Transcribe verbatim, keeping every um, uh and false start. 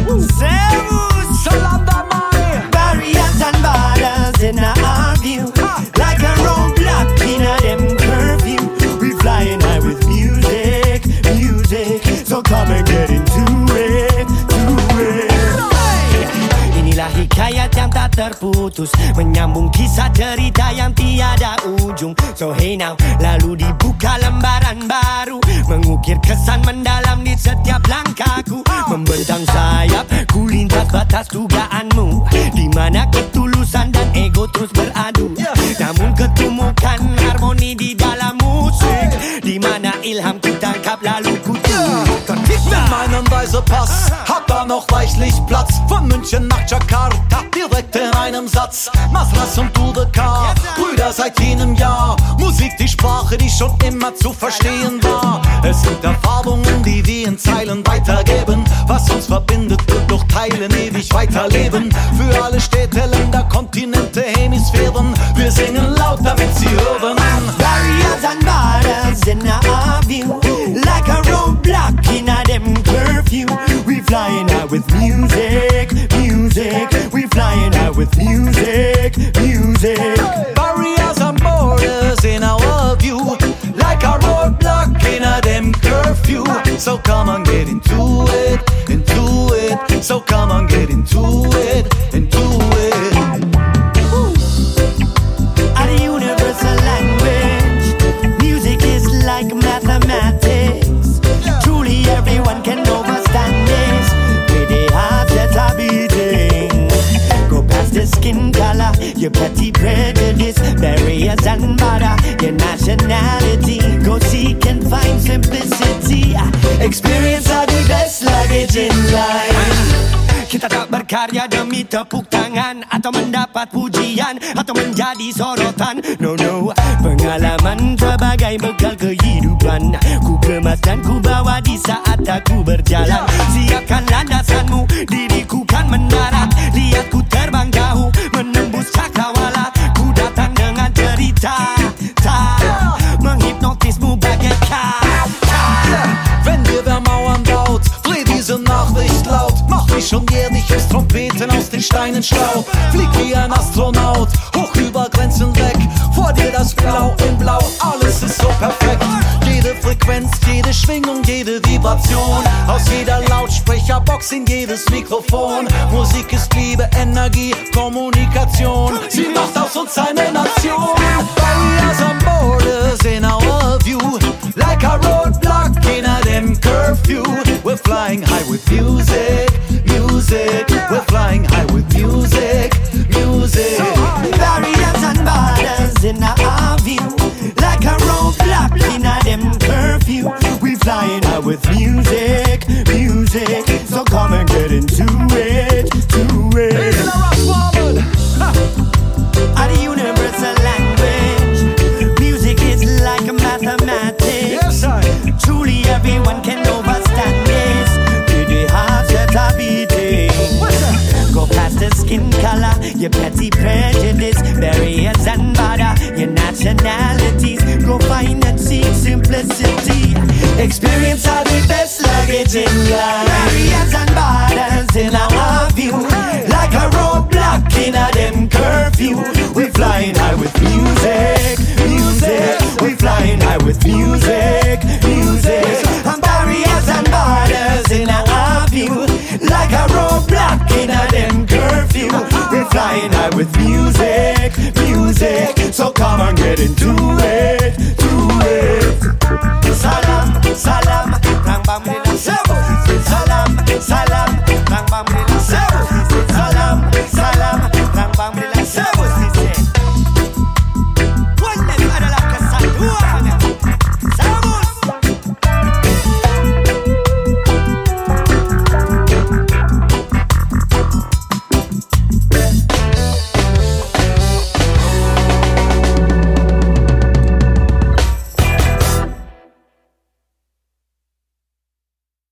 Servus. Solanda Mai. Barriers and borders in our view, like a roadblock in a them curfew. We flying high with music, music. So come and get into it, to it. Inilah hikayat yang tak terputus, menyambung kisah cerita yang tiada ujung. So hey now, lalu dibuka lembaran baru, mengukir kesan mendalam di setiap langkahku. Membentang sayap, ku lintas batas dugaanmu, di mana ketulusan dan ego terus beradu. Namun ketumukan harmoni di dalam musik, di mana ilham ku tangkap lalu ku tuturkan. Mit meinem Reisepass hat da noch reichlich Platz. Von München nach Jakarta, direkt in einem Satz. Masras und Dudekar, Brüder seit jenem Jahr. Musik, die Sprache, die schon immer zu verstehen war. Es sind Erfahrungen, die wir in Zeilen weitergeben. Was uns verbindet, wird durch Teilen ewig weiterleben. Für alle Städte, Länder, Kontinente, Hemisphären. Wir singen laut, damit sie hören. Barriers and borders in our view, like a roadblock in a them curfew. We flying high with music, music. We flying high with music, music. Barriers and borders in our view, like a roadblock in a them curfew. So come on, get into it, into it. So come on, get into it, into it. At a universal language, music is like mathematics. Truly everyone can understand this. With the heart that are beating, go past the skin color, your petty prejudice, barriers and border, your nationality. Go seek and find simplicity. Experience are the best luggage in life. Kita tak berkarya demi tepuk tangan, atau mendapat pujian, atau menjadi sorotan. No, no. Pengalaman sebagai bekal kehidupan, ku kemas dan ku bawa di saat aku berjalan. Siapkan landasanmu, diriku kan mendarat. Lihat ku terbang jauh, menembus cakrawala. Ku datang dengan cerita, tak menghipnotismu bagaikan. Wenn dir wer Mauern baut, dreh diese Nachricht laut. Mach mich schon jährlich aus Trompeten aus den Steinen schlau. Flieg wie ein Astronaut, hoch über Grenzen weg. Vor dir das Blau in Blau, alles ist so perfekt. Jede Frequenz, jede Schwingung, jede Vibration. Aus jeder Lautsprecherbox in jedes Mikrofon. Musik ist Liebe, Energie, Kommunikation. Sie macht aus uns eine Nation. Barriers and borders in our view, like a roadblock in a them curfew. We're flying high with music, music. We're flying high with music, music. Barriers and borders in our view, like a roadblock in a them curfew. We flying high with music, music. So come and get into it, to it. At a universal language, music is like a mathematics. Yes, I. Truly everyone can understand this. To the hearts that are beating, go past the skin color, your petty prejudice, barriers and border, your nationalities. Go find and seek simplicity. Experience are the best luggage in life. Barriers and borders in our view, like a roadblock in a them curfew.